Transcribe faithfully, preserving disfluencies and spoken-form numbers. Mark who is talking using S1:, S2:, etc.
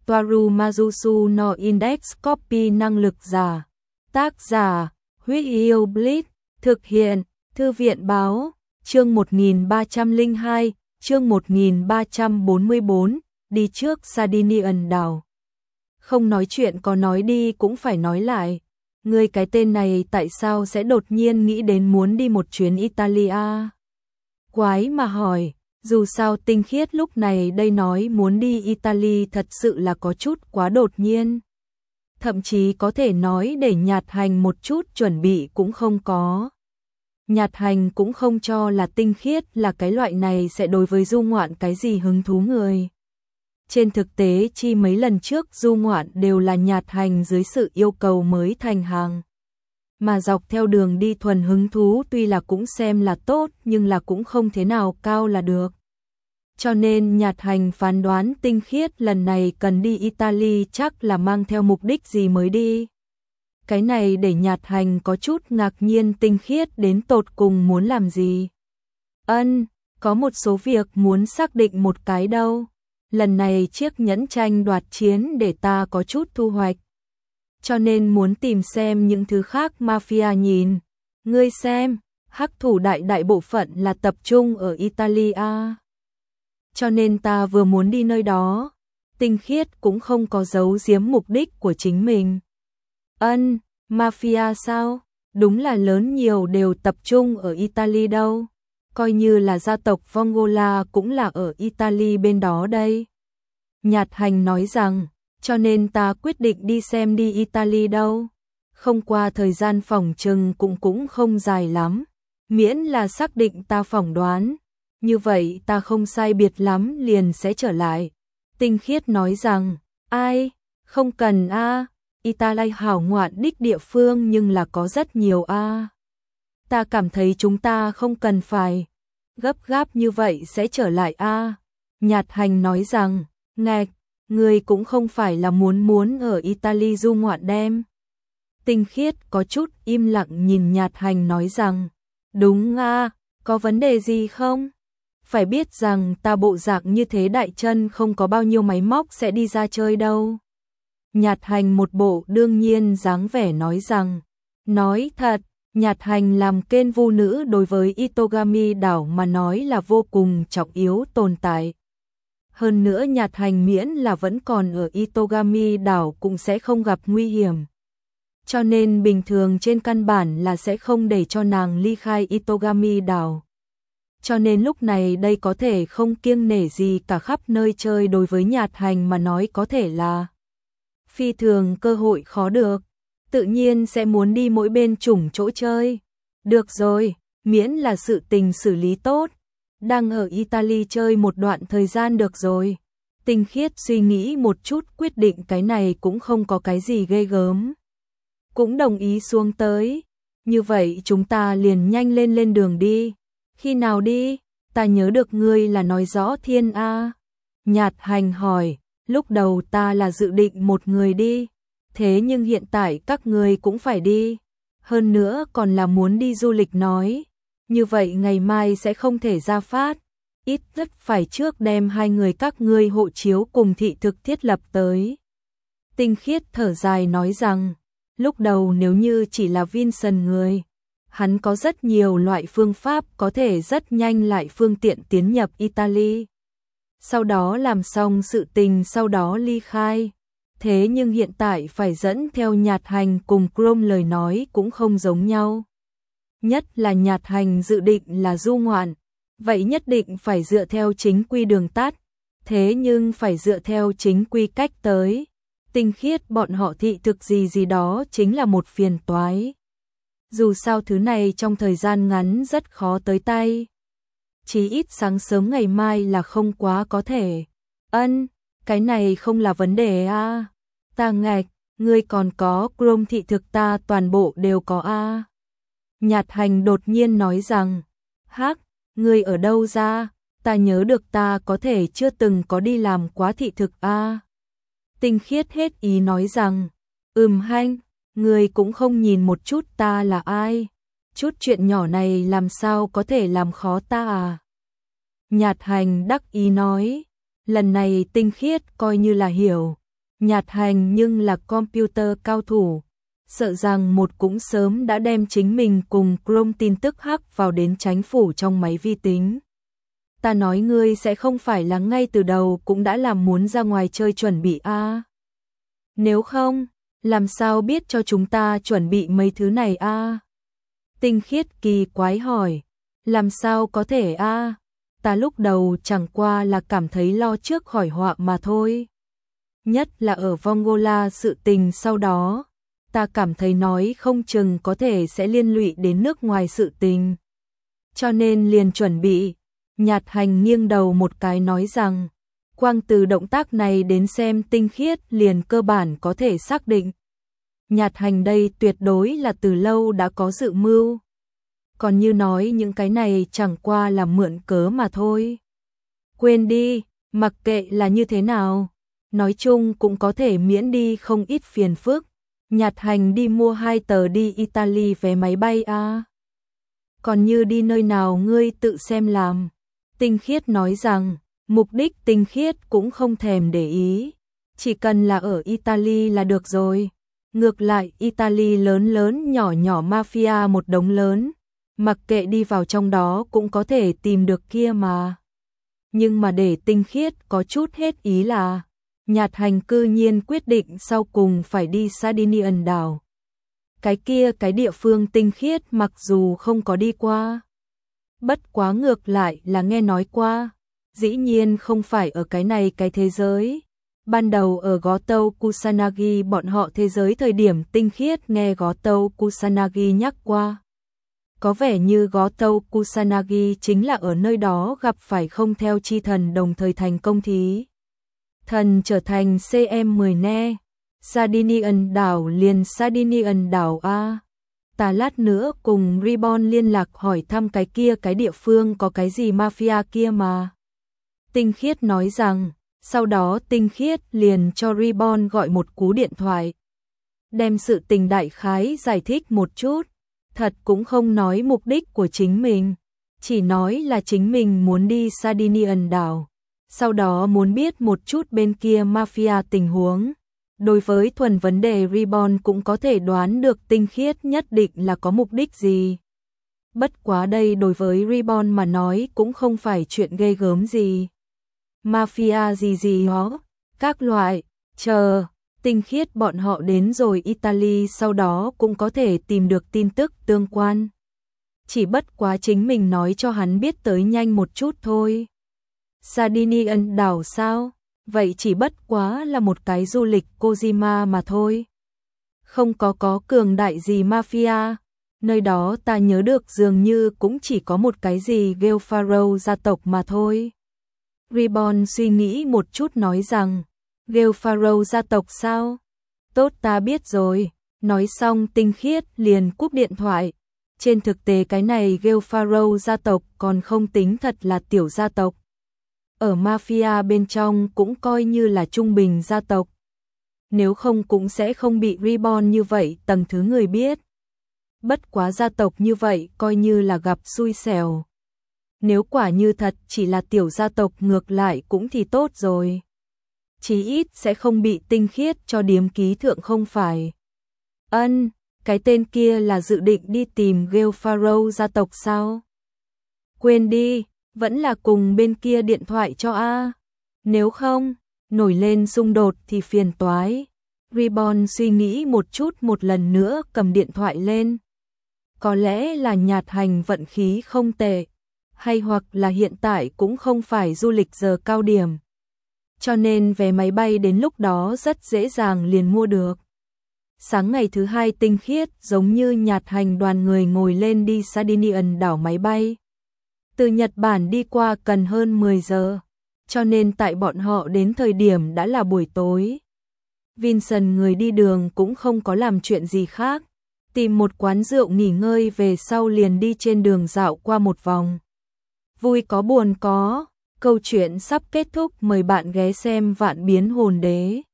S1: Toaru Majusu no Index Copy năng lực giả. Tác giả, Huyết Yêu Blitz, thực hiện, Thư viện báo, chương một nghìn ba trăm lẻ hai, chương một nghìn ba trăm bốn mươi tư, đi trước Sardinian đảo. Không nói chuyện có nói đi cũng phải nói lại. Ngươi cái tên này tại sao sẽ đột nhiên nghĩ đến muốn đi một chuyến Italia? Quái mà hỏi, dù sao Tinh Khiết lúc này đây nói muốn đi Italy thật sự là có chút quá đột nhiên. Thậm chí có thể nói để Nhạt Hành một chút chuẩn bị cũng không có. Nhạt Hành cũng không cho là Tinh Khiết là cái loại này sẽ đối với du ngoạn cái gì hứng thú người. Trên thực tế chi mấy lần trước du ngoạn đều là Nhạt Hành dưới sự yêu cầu mới thành hàng. Mà dọc theo đường đi thuần hứng thú tuy là cũng xem là tốt nhưng là cũng không thế nào cao là được. Cho nên Nhạt Hành phán đoán Tinh Khiết lần này cần đi Italy chắc là mang theo mục đích gì mới đi. Cái này để Nhạt Hành có chút ngạc nhiên Tinh Khiết đến tột cùng muốn làm gì. Ân, có một số việc muốn xác định một cái đâu. Lần này chiếc nhẫn tranh đoạt chiến để ta có chút thu hoạch. Cho nên muốn tìm xem những thứ khác mafia nhìn. Ngươi xem, hắc thủ đại đại bộ phận là tập trung ở Italia. Cho nên ta vừa muốn đi nơi đó. Tinh Khiết cũng không có giấu giếm mục đích của chính mình. Ân, mafia sao? Đúng là lớn nhiều đều tập trung ở Italy đâu. Coi như là gia tộc Vongola cũng là ở Italy bên đó đây. Nhạt Hành nói rằng, cho nên ta quyết định đi xem đi Italy đâu. Không qua thời gian phỏng chừng cũng cũng không dài lắm. Miễn là xác định ta phỏng đoán. Như vậy ta không sai biệt lắm liền sẽ trở lại. Tinh Khiết nói rằng, ai, không cần a, à. Italy hảo ngoạn đích địa phương nhưng là có rất nhiều a. À. Ta cảm thấy chúng ta không cần phải gấp gáp như vậy sẽ trở lại a. À. Nhạt Hành nói rằng, ngạch, người cũng không phải là muốn muốn ở Italy du ngoạn đem. Tinh Khiết có chút im lặng nhìn Nhạt Hành nói rằng, đúng a, à, có vấn đề gì không? Phải biết rằng ta bộ dạng như thế đại chân không có bao nhiêu máy móc sẽ đi ra chơi đâu. Nhạt Hành một bộ đương nhiên dáng vẻ nói rằng, nói thật, Nhạt Hành làm kênh vu nữ đối với Itogami đảo mà nói là vô cùng trọng yếu tồn tại. Hơn nữa Nhạt Hành miễn là vẫn còn ở Itogami đảo cũng sẽ không gặp nguy hiểm. Cho nên bình thường trên căn bản là sẽ không để cho nàng ly khai Itogami đảo. Cho nên lúc này đây có thể không kiêng nể gì cả khắp nơi chơi đối với Nhạt Hành mà nói có thể là phi thường cơ hội khó được. Tự nhiên sẽ muốn đi mỗi bên chủng chỗ chơi. Được rồi, miễn là sự tình xử lý tốt. Đang ở Italy chơi một đoạn thời gian được rồi. Tinh Khiết suy nghĩ một chút quyết định cái này cũng không có cái gì ghê gớm. Cũng đồng ý xuống tới. Như vậy chúng ta liền nhanh lên lên đường đi. Khi nào đi? Ta nhớ được ngươi là nói rõ thiên A. Nhạt Hành hỏi, lúc đầu ta là dự định một người đi. Thế nhưng hiện tại các ngươi cũng phải đi. Hơn nữa còn là muốn đi du lịch nói. Như vậy ngày mai sẽ không thể ra phát. Ít nhất phải trước đem hai người các ngươi hộ chiếu cùng thị thực thiết lập tới. Tinh Khiết thở dài nói rằng, lúc đầu nếu như chỉ là Vincent người, hắn có rất nhiều loại phương pháp có thể rất nhanh lại phương tiện tiến nhập Italy. Sau đó làm xong sự tình sau đó ly khai. Thế nhưng hiện tại phải dẫn theo Nhạt Hành cùng Chrome lời nói cũng không giống nhau. Nhất là Nhạt Hành dự định là du ngoạn, vậy nhất định phải dựa theo chính quy đường tắt, thế nhưng phải dựa theo chính quy cách tới. Tinh Khiết bọn họ thị thực gì gì đó chính là một phiền toái. Dù sao thứ này trong thời gian ngắn rất khó tới tay. Chí ít sáng sớm ngày mai là không quá có thể. Ân, cái này không là vấn đề a. À. Ta ngạch, ngươi còn có Chrome thị thực ta toàn bộ đều có a. À. Nhạt Hành đột nhiên nói rằng, hắc, ngươi ở đâu ra, ta nhớ được ta có thể chưa từng có đi làm quá thị thực a. À. Tinh Khiết hết ý nói rằng, ừm hanh, ngươi cũng không nhìn một chút ta là ai, chút chuyện nhỏ này làm sao có thể làm khó ta à. Nhạt Hành đắc ý nói, lần này Tinh Khiết coi như là hiểu, Nhạt Hành nhưng là computer cao thủ, sợ rằng một cũng sớm đã đem chính mình cùng Chrome tin tức hack vào đến chánh phủ trong máy vi tính. Ta nói ngươi sẽ không phải là ngay từ đầu cũng đã làm muốn ra ngoài chơi chuẩn bị a? À? Nếu không, làm sao biết cho chúng ta chuẩn bị mấy thứ này a? À? Tinh Khiết kỳ quái hỏi, làm sao có thể a? À? Ta lúc đầu chẳng qua là cảm thấy lo trước khỏi họa mà thôi. Nhất là ở Vongola sự tình sau đó, ta cảm thấy nói không chừng có thể sẽ liên lụy đến nước ngoài sự tình. Cho nên liền chuẩn bị. Nhạt Hành nghiêng đầu một cái nói rằng, quang từ động tác này đến xem Tinh Khiết liền cơ bản có thể xác định. Nhạt Hành đây tuyệt đối là từ lâu đã có dự mưu. Còn như nói những cái này chẳng qua là mượn cớ mà thôi. Quên đi, mặc kệ là như thế nào, nói chung cũng có thể miễn đi không ít phiền phức. Nhạt Hành đi mua hai tờ đi Italy vé máy bay a. À? Còn như đi nơi nào ngươi tự xem làm. Tinh Khiết nói rằng, mục đích Tinh Khiết cũng không thèm để ý, chỉ cần là ở Italy là được rồi. Ngược lại Italy lớn lớn nhỏ nhỏ mafia một đống lớn, mặc kệ đi vào trong đó cũng có thể tìm được kia mà. Nhưng mà để Tinh Khiết có chút hết ý là, Nhạt Hành cư nhiên quyết định sau cùng phải đi Sardinian đảo. Cái kia cái địa phương Tinh Khiết mặc dù không có đi qua, bất quá ngược lại là nghe nói qua, dĩ nhiên không phải ở cái này cái thế giới. Ban đầu ở Goto Kusanagi bọn họ thế giới thời điểm Tinh Khiết nghe Goto Kusanagi nhắc qua. Có vẻ như Goto Kusanagi chính là ở nơi đó gặp phải không theo chi thần đồng thời thành công thí. Thần trở thành xê em mười ne, Sardinian đảo liền Sardinian đảo a. Ta lát nữa cùng Ribbon liên lạc hỏi thăm cái kia cái địa phương có cái gì mafia kia mà. Tinh Khiết nói rằng, sau đó Tinh Khiết liền cho Ribbon gọi một cú điện thoại. Đem sự tình đại khái giải thích một chút, thật cũng không nói mục đích của chính mình, chỉ nói là chính mình muốn đi Sardinian đảo, sau đó muốn biết một chút bên kia mafia tình huống. Đối với thuần vấn đề Ribbon cũng có thể đoán được Tinh Khiết nhất định là có mục đích gì. Bất quá đây đối với Ribbon mà nói cũng không phải chuyện ghê gớm gì. Mafia gì gì đó, các loại, chờ, Tinh Khiết bọn họ đến rồi Italy sau đó cũng có thể tìm được tin tức tương quan. Chỉ bất quá chính mình nói cho hắn biết tới nhanh một chút thôi. Sardinian đảo sao? Vậy chỉ bất quá là một cái du lịch Kojima mà thôi. Không có có cường đại gì mafia. Nơi đó ta nhớ được dường như cũng chỉ có một cái gì Gelfaro gia tộc mà thôi. Ribbon suy nghĩ một chút nói rằng, Gelfaro gia tộc sao? Tốt ta biết rồi. Nói xong Tinh Khiết liền cúp điện thoại. Trên thực tế cái này Gelfaro gia tộc còn không tính thật là tiểu gia tộc. Ở mafia bên trong cũng coi như là trung bình gia tộc. Nếu không cũng sẽ không bị Ribbon như vậy tầng thứ người biết. Bất quá gia tộc như vậy coi như là gặp xui xẻo. Nếu quả như thật chỉ là tiểu gia tộc ngược lại cũng thì tốt rồi. Chí ít sẽ không bị Tinh Khiết cho điếm ký thượng không phải. Ân, cái tên kia là dự định đi tìm Gelfaro gia tộc sao? Quên đi. Vẫn là cùng bên kia điện thoại cho a. Nếu không, nổi lên xung đột thì phiền toái. Ribbon suy nghĩ một chút một lần nữa cầm điện thoại lên. Có lẽ là Nhạt Hành vận khí không tệ, hay hoặc là hiện tại cũng không phải du lịch giờ cao điểm. Cho nên vé máy bay đến lúc đó rất dễ dàng liền mua được. Sáng ngày thứ hai Tinh Khiết giống như Nhạt Hành đoàn người ngồi lên đi Sardinian đảo máy bay. Từ Nhật Bản đi qua cần hơn mười giờ, cho nên tại bọn họ đến thời điểm đã là buổi tối. Vincent người đi đường cũng không có làm chuyện gì khác, tìm một quán rượu nghỉ ngơi về sau liền đi trên đường dạo qua một vòng. Vui có buồn có, câu chuyện sắp kết thúc, mời bạn ghé xem Vạn Biến Hồn Đế.